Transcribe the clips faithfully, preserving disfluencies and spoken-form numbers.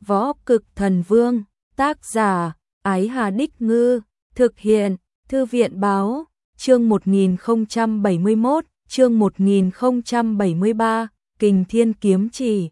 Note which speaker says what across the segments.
Speaker 1: Võ Cực Thần Vương, tác giả, Ái Hà Đích Ngư, thực hiện, Thư viện Báo, chương một nghìn không trăm bảy mươi mốt, chương một nghìn không trăm bảy mươi ba, Kình Thiên Kiếm Chỉ.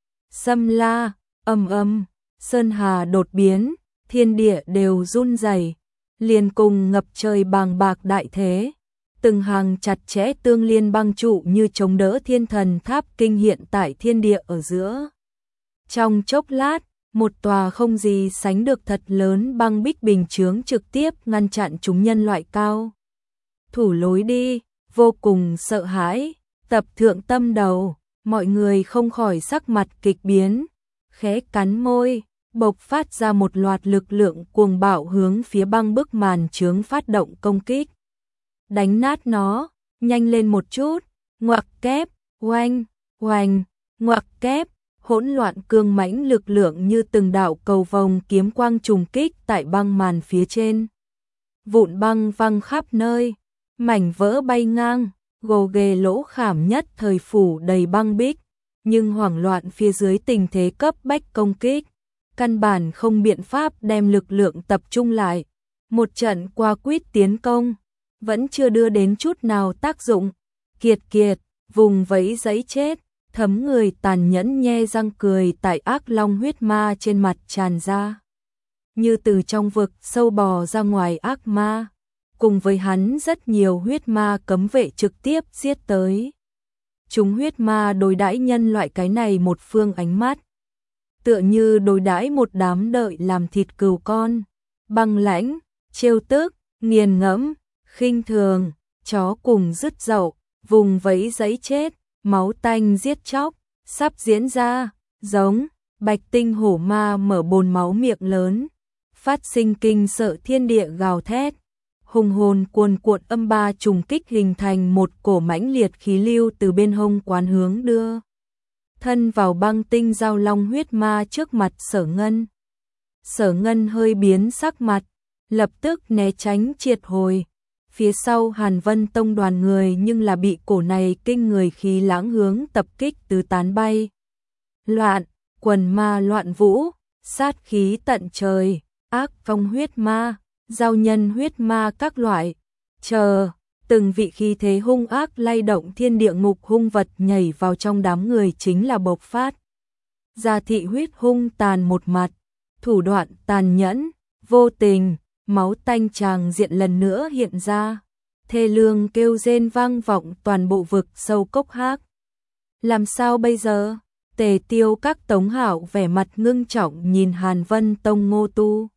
Speaker 1: Xâm la, ầm ầm, sơn hà đột biến, thiên địa đều run rẩy, liền cùng ngập trời bàng bạc đại thế. Từng hàng chặt chẽ tương liên băng trụ như chống đỡ thiên thần tháp kinh hiện tại thiên địa ở giữa. Trong chốc lát, một tòa không gì sánh được thật lớn băng bích bình chướng trực tiếp ngăn chặn chúng nhân loại cao thủ lối đi, vô cùng sợ hãi. Tập thượng tâm đầu, mọi người không khỏi sắc mặt kịch biến, khẽ cắn môi, bộc phát ra một loạt lực lượng cuồng bạo hướng phía băng bức màn chướng phát động công kích. Đánh nát nó, nhanh lên một chút, ngoặc kép, oanh, oanh, ngoặc kép, hỗn loạn cương mãnh lực lượng như từng đạo cầu vồng kiếm quang trùng kích tại băng màn phía trên. Vụn băng văng khắp nơi, mảnh vỡ bay ngang, gồ ghề lỗ khảm nhất thời phủ đầy băng bích, nhưng hoảng loạn phía dưới tình thế cấp bách công kích, căn bản không biện pháp đem lực lượng tập trung lại. Một trận qua quýt tiến công, vẫn chưa đưa đến chút nào tác dụng. Kiệt kiệt, vùng vẫy giấy chết, thấm người tàn nhẫn nhe răng cười tại ác long huyết ma trên mặt tràn ra. Như từ trong vực sâu bò ra ngoài ác ma, cùng với hắn rất nhiều huyết ma cấm vệ trực tiếp giết tới. Chúng huyết ma đối đãi nhân loại cái này một phương ánh mắt, tựa như đối đãi một đám đợi làm thịt cừu con, băng lãnh, trêu tức, nghiền ngẫm, khinh thường, chó cùng dứt dậu, vùng vẫy giấy chết, máu tanh giết chóc, sắp diễn ra, giống, bạch tinh hổ ma mở bồn máu miệng lớn, phát sinh kinh sợ thiên địa gào thét, hùng hồn cuồn cuộn âm ba trùng kích hình thành một cổ mãnh liệt khí lưu từ bên hông quán hướng đưa. Thân vào băng tinh giao long huyết ma trước mặt Sở Ngân. Sở Ngân hơi biến sắc mặt, lập tức né tránh triệt hồi. Phía sau Hàn Vân Tông đoàn người nhưng là bị cổ này kinh người khí lãng hướng tập kích tứ tán bay. Loạn, quần ma loạn vũ, sát khí tận trời, ác phong huyết ma, giao nhân huyết ma các loại. Chờ, từng vị khí thế hung ác lay động thiên địa ngục hung vật nhảy vào trong đám người chính là bộc phát. Gia thị huyết hung tàn một mặt, thủ đoạn tàn nhẫn, vô tình. Máu tanh tràng diện lần nữa hiện ra, thê lương kêu rên vang vọng toàn bộ vực sâu cốc hác. Làm sao bây giờ? Tề Tiêu các Tống Hạo vẻ mặt ngưng trọng nhìn Hàn Vân Tông Ngô Tu.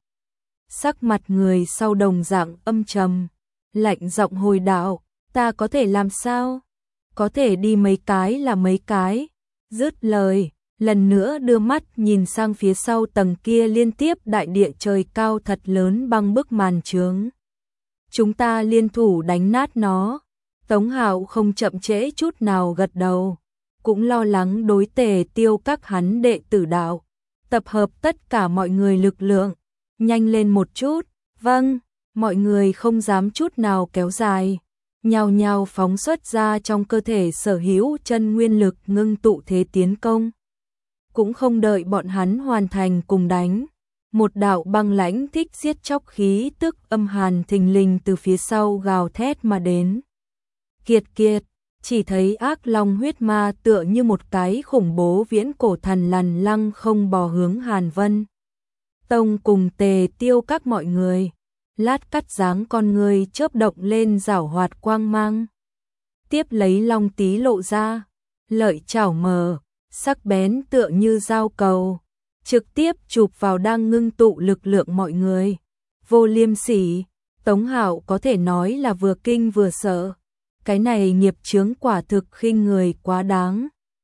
Speaker 1: Sắc mặt người sau đồng dạng âm trầm, lạnh giọng hồi đạo, ta có thể làm sao? Có thể đi mấy cái là mấy cái. Dứt lời, lần nữa đưa mắt nhìn sang phía sau tầng kia liên tiếp đại địa trời cao thật lớn băng bức màn chướng. Chúng ta liên thủ đánh nát nó. Tống Hạo không chậm trễ chút nào gật đầu, cũng lo lắng đối Tề Tiêu các hắn đệ tử đạo. Tập hợp tất cả mọi người lực lượng, nhanh lên một chút. Vâng, mọi người không dám chút nào kéo dài, nhao nhao phóng xuất ra trong cơ thể sở hữu chân nguyên lực ngưng tụ thế tiến công. Cũng không đợi bọn hắn hoàn thành cùng đánh, một đạo băng lãnh thích giết chóc khí tức âm hàn thình lình từ phía sau gào thét mà đến. Kiệt kiệt, chỉ thấy ác long huyết ma tựa như một cái khủng bố viễn cổ thần lằn lăng không bò hướng Hàn Vân Tông cùng Tề Tiêu các mọi người, lát cắt dáng con người chớp động lên giảo hoạt quang mang. Tiếp lấy long tí lộ ra, lợi chảo mờ, sắc bén tựa như dao cầu, trực tiếp chụp vào đang ngưng tụ lực lượng mọi người. Vô liêm sỉ, Tống Hạo có thể nói là vừa kinh vừa sợ. Cái này nghiệp chướng quả thực khinh người quá đáng.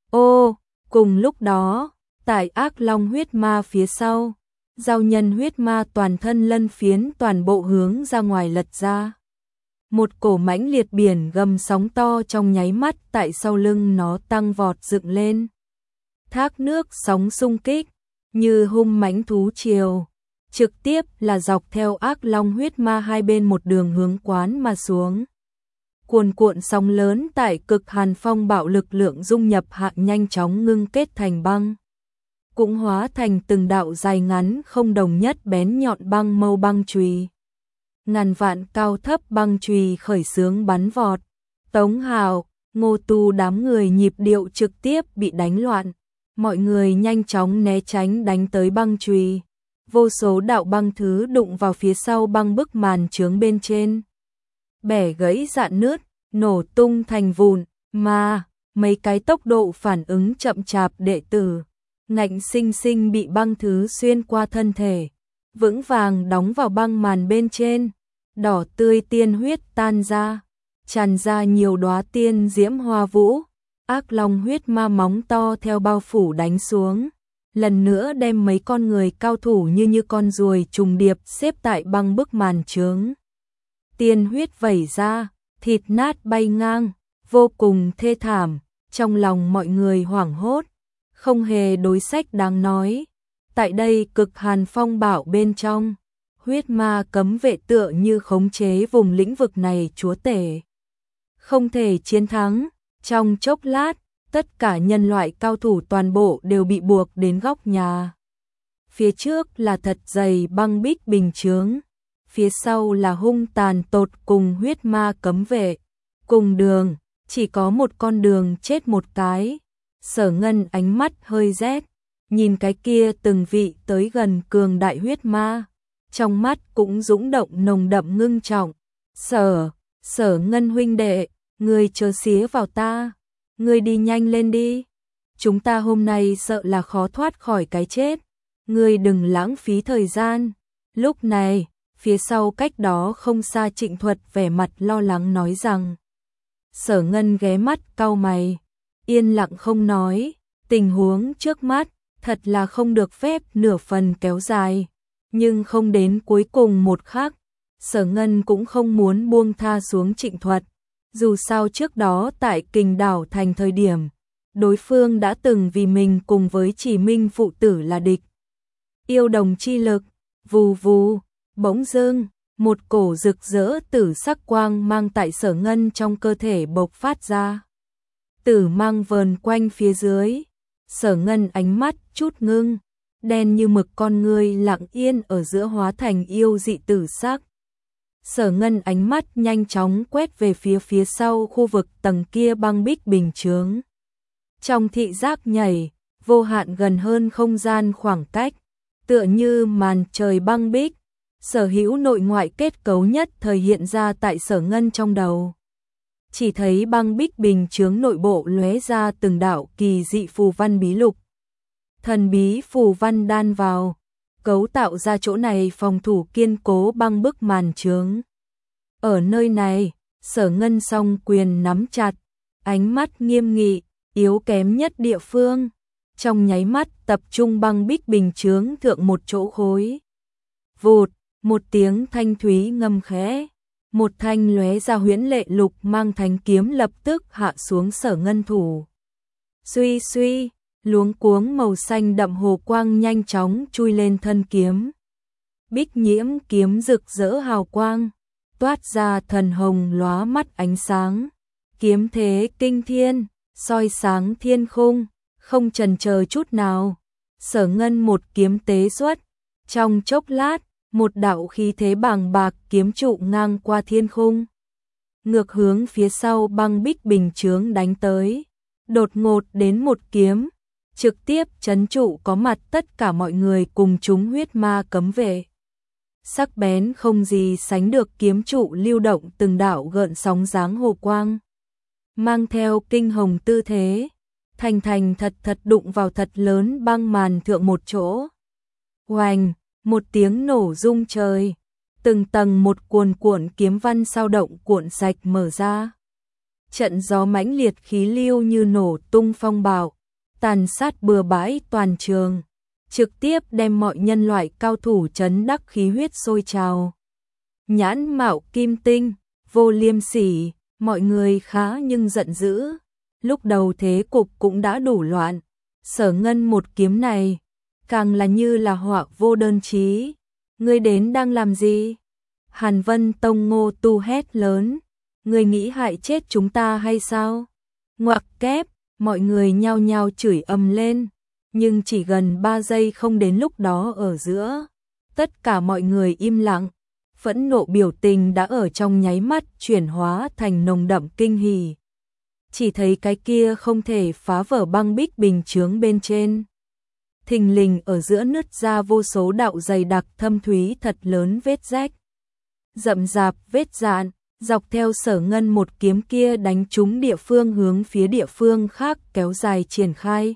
Speaker 1: Ô, cùng lúc đó, tại ác long huyết ma phía sau, giao nhân huyết ma toàn thân lân phiến toàn bộ hướng ra ngoài lật ra. Một cổ mãnh liệt biển gầm sóng to trong nháy mắt tại sau lưng nó tăng vọt dựng lên. Thác nước sóng xung kích, như hung mãnh thú triều, trực tiếp là dọc theo ác long huyết ma hai bên một đường hướng quán mà xuống. Cuồn cuộn sóng lớn tại cực hàn phong bạo lực lượng dung nhập hạ nhanh chóng ngưng kết thành băng. cũng hóa thành từng đạo dài ngắn không đồng nhất bén nhọn băng mâu băng chùy. Ngàn vạn cao thấp băng chùy khởi xướng bắn vọt. Tống Hào, Ngô Tu đám người nhịp điệu trực tiếp bị đánh loạn. Mọi người nhanh chóng né tránh đánh tới băng chùy. Vô số đạo băng thứ đụng vào phía sau băng bức màn chướng bên trên. Bẻ gãy rạn nứt, nổ tung thành vụn, mà mấy cái tốc độ phản ứng chậm chạp đệ tử, ngạnh sinh sinh bị băng thứ xuyên qua thân thể, vững vàng đóng vào băng màn bên trên, đỏ tươi tiên huyết tan ra, tràn ra nhiều đóa tiên diễm hoa vũ, ác long huyết ma móng to theo bao phủ đánh xuống, lần nữa đem mấy con người cao thủ như như con ruồi trùng điệp xếp tại băng bức màn chướng. Tiên huyết vẩy ra, thịt nát bay ngang, vô cùng thê thảm, trong lòng mọi người hoảng hốt, không hề đối sách đáng nói. Tại đây cực hàn phong bạo bên trong, huyết ma cấm vệ tựa như khống chế vùng lĩnh vực này chúa tể. Không thể chiến thắng, trong chốc lát, tất cả nhân loại cao thủ toàn bộ đều bị buộc đến góc nhà. Phía trước là thật dày băng bích bình chướng, phía sau là hung tàn tột cùng huyết ma cấm vệ. Cùng đường, chỉ có một con đường chết một cái. Sở Ngân ánh mắt hơi rét, nhìn cái kia từng vị tới gần cường đại huyết ma, trong mắt cũng dũng động nồng đậm ngưng trọng. Sở, Sở Ngân huynh đệ, ngươi chớ xía vào ta, ngươi đi nhanh lên đi. Chúng ta hôm nay sợ là khó thoát khỏi cái chết, ngươi đừng lãng phí thời gian. Lúc này, phía sau cách đó không xa Trịnh Thuật vẻ mặt lo lắng nói rằng. Sở Ngân ghé mắt cau mày, yên lặng không nói, tình huống trước mắt thật là không được phép nửa phần kéo dài, nhưng không đến cuối cùng một khắc, Sở Ngân cũng không muốn buông tha xuống Trịnh Thuật, dù sao trước đó tại Kình Đảo thành thời điểm, đối phương đã từng vì mình cùng với Chỉ Minh phụ tử là địch. Yêu đồng chi lực, vù vù, bỗng dưng, một cổ rực rỡ tử sắc quang mang tại Sở Ngân trong cơ thể bộc phát ra. Tử mang vờn quanh phía dưới, Sở Ngân ánh mắt chút ngưng, đen như mực con ngươi lặng yên ở giữa hóa thành yêu dị tử sắc. Sở Ngân ánh mắt nhanh chóng quét về phía phía sau khu vực tầng kia băng bích bình chướng. Trong thị giác nhảy, vô hạn gần hơn không gian khoảng cách, tựa như màn trời băng bích. Sở hữu nội ngoại kết cấu nhất thời hiện ra tại Sở Ngân trong đầu. Chỉ thấy băng bích bình chướng nội bộ lóe ra từng đạo kỳ dị phù văn bí lục. Thần bí phù văn đan vào, cấu tạo ra chỗ này phòng thủ kiên cố băng bức màn chướng. Ở nơi này, Sở Ngân song quyền nắm chặt, ánh mắt nghiêm nghị, yếu kém nhất địa phương. Trong nháy mắt tập trung băng bích bình chướng thượng một chỗ khối. Vụt, một tiếng thanh thúy ngâm khẽ, một thanh lóe ra huyễn lệ lục mang thanh kiếm lập tức hạ xuống Sở Ngân thủ. Suy suy, luống cuống màu xanh đậm hồ quang nhanh chóng chui lên thân kiếm. Bích nhiễm kiếm rực rỡ hào quang, toát ra thần hồng lóa mắt ánh sáng. Kiếm thế kinh thiên, soi sáng thiên khung, không chần chờ chút nào. Sở Ngân một kiếm tế xuất, trong chốc lát, một đạo khí thế bàng bạc kiếm trụ ngang qua thiên khung. Ngược hướng phía sau băng bích bình chướng đánh tới, đột ngột đến một kiếm, trực tiếp chấn trụ có mặt tất cả mọi người cùng chúng huyết ma cấm vệ. Sắc bén không gì sánh được kiếm trụ lưu động từng đạo gợn sóng dáng hồ quang. Mang theo kinh hồng tư thế, thành thành thật thật đụng vào thật lớn băng màn thượng một chỗ. Oành, một tiếng nổ rung trời, từng tầng một cuồn cuộn kiếm văn sao động cuộn sạch mở ra. Trận gió mãnh liệt khí lưu như nổ tung phong bạo, tàn sát bừa bãi toàn trường, trực tiếp đem mọi nhân loại cao thủ chấn đắc khí huyết sôi trào. Nhãn mạo kim tinh, vô liêm sỉ, mọi người khá nhưng giận dữ. Lúc đầu thế cục cũng đã đủ loạn, Sở Ngân một kiếm này, càng là như là họa vô đơn chí. Ngươi đến đang làm gì? Hàn Vân Tông Ngô Tu hét lớn, ngươi nghĩ hại chết chúng ta hay sao? Ngoặc kép, mọi người nhao nhao chửi ầm lên, nhưng chỉ gần ba giây không đến lúc đó ở giữa. Tất cả mọi người im lặng, phẫn nộ biểu tình đã ở trong nháy mắt chuyển hóa thành nồng đậm kinh hỉ. Chỉ thấy cái kia không thể phá vỡ băng bích bình chướng bên trên. Thình lình ở giữa nứt ra vô số đạo dày đặc thâm thúy thật lớn vết rách. Rậm rạp vết dạn, dọc theo Sở Ngân một kiếm kia đánh trúng địa phương hướng phía địa phương khác kéo dài triển khai.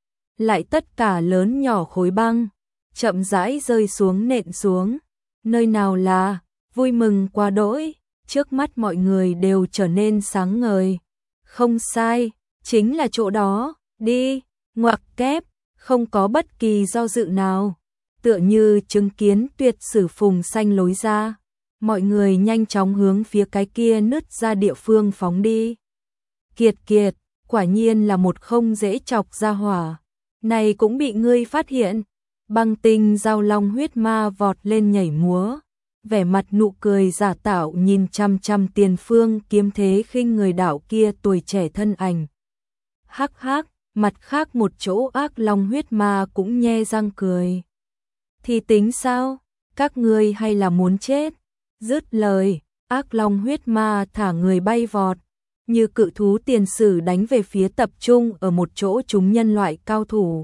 Speaker 1: Lại tất cả lớn nhỏ khối băng, chậm rãi rơi xuống nện xuống. Nơi nào là, vui mừng quá đỗi, trước mắt mọi người đều trở nên sáng ngời. Không sai, chính là chỗ đó, đi, ngoặc kép, không có bất kỳ do dự nào. Tựa như chứng kiến tuyệt sử phùng xanh lối ra, mọi người nhanh chóng hướng phía cái kia nứt ra địa phương phóng đi. Kiệt kiệt, quả nhiên là một không dễ chọc ra hỏa. Này cũng bị ngươi phát hiện. Băng tinh giao long huyết ma vọt lên nhảy múa, vẻ mặt nụ cười giả tạo nhìn chăm chăm tiền phương kiếm thế khinh người đạo kia tuổi trẻ thân ảnh. Hắc hắc, mặt khác một chỗ ác long huyết ma cũng nhe răng cười. Thì tính sao, các ngươi hay là muốn chết? Dứt lời, ác long huyết ma thả người bay vọt, như cự thú tiền sử đánh về phía tập trung ở một chỗ chúng nhân loại cao thủ.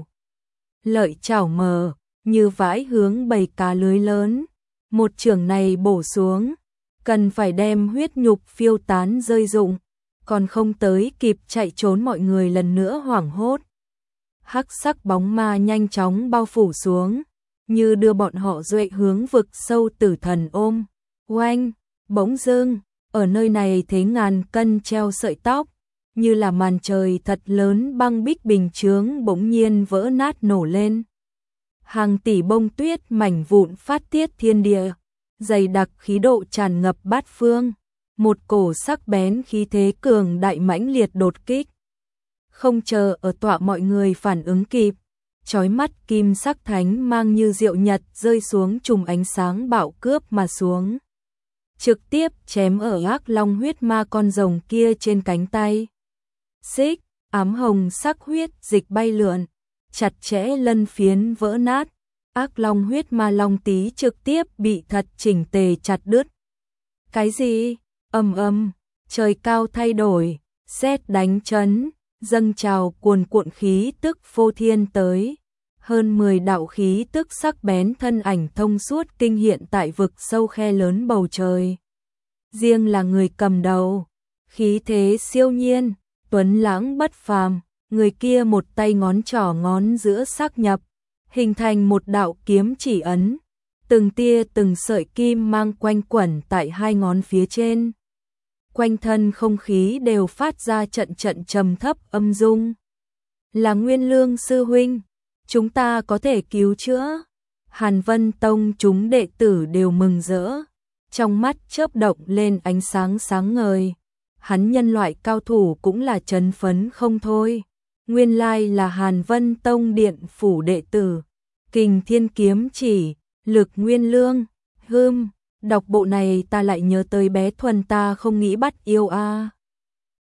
Speaker 1: Lợi chảo mờ, như vãi hướng bầy cá lưới lớn. Một chưởng này bổ xuống, cần phải đem huyết nhục phiêu tán rơi rụng, còn không tới kịp chạy trốn mọi người lần nữa hoảng hốt. Hắc sắc bóng ma nhanh chóng bao phủ xuống, như đưa bọn họ duệ hướng vực sâu tử thần ôm. Oanh, bỗng dưng, ở nơi này thế ngàn cân treo sợi tóc, như là màn trời thật lớn băng bích bình chướng bỗng nhiên vỡ nát nổ lên. Hàng tỷ bông tuyết mảnh vụn phát tiết thiên địa, dày đặc khí độ tràn ngập bát phương, một cổ sắc bén khí thế cường đại mãnh liệt đột kích. Không chờ ở tọa mọi người phản ứng kịp, chói mắt kim sắc thánh mang như diệu nhật rơi xuống trùm ánh sáng bạo cướp mà xuống. Trực tiếp chém ở ác long huyết ma con rồng kia trên cánh tay. Xích, ám hồng sắc huyết dịch bay lượn, chặt chẽ lân phiến vỡ nát, ác long huyết ma long tí trực tiếp bị thật chỉnh tề chặt đứt. Cái gì? Ầm ầm, trời cao thay đổi, sét đánh chấn, dâng trào cuồn cuộn khí tức phô thiên tới. Hơn mười đạo khí tức sắc bén thân ảnh thông suốt kinh hiện tại vực sâu khe lớn bầu trời. Riêng là người cầm đầu, khí thế siêu nhiên, tuấn lãng bất phàm, người kia một tay ngón trỏ ngón giữa xác nhập, hình thành một đạo kiếm chỉ ấn, từng tia từng sợi kim mang quanh quẩn tại hai ngón phía trên. Quanh thân không khí đều phát ra trận trận trầm thấp âm dung. Là Nguyên Lương sư huynh, chúng ta có thể cứu chữa. Hàn Vân Tông chúng đệ tử đều mừng rỡ, trong mắt chớp động lên ánh sáng sáng ngời. Hắn nhân loại cao thủ cũng là chấn phấn không thôi. Nguyên lai là Hàn Vân Tông điện phủ đệ tử, Kình Thiên kiếm chỉ, Lực Nguyên Lương. Hừm, đọc bộ này ta lại nhớ tới bé Thuần ta không nghĩ bắt yêu a.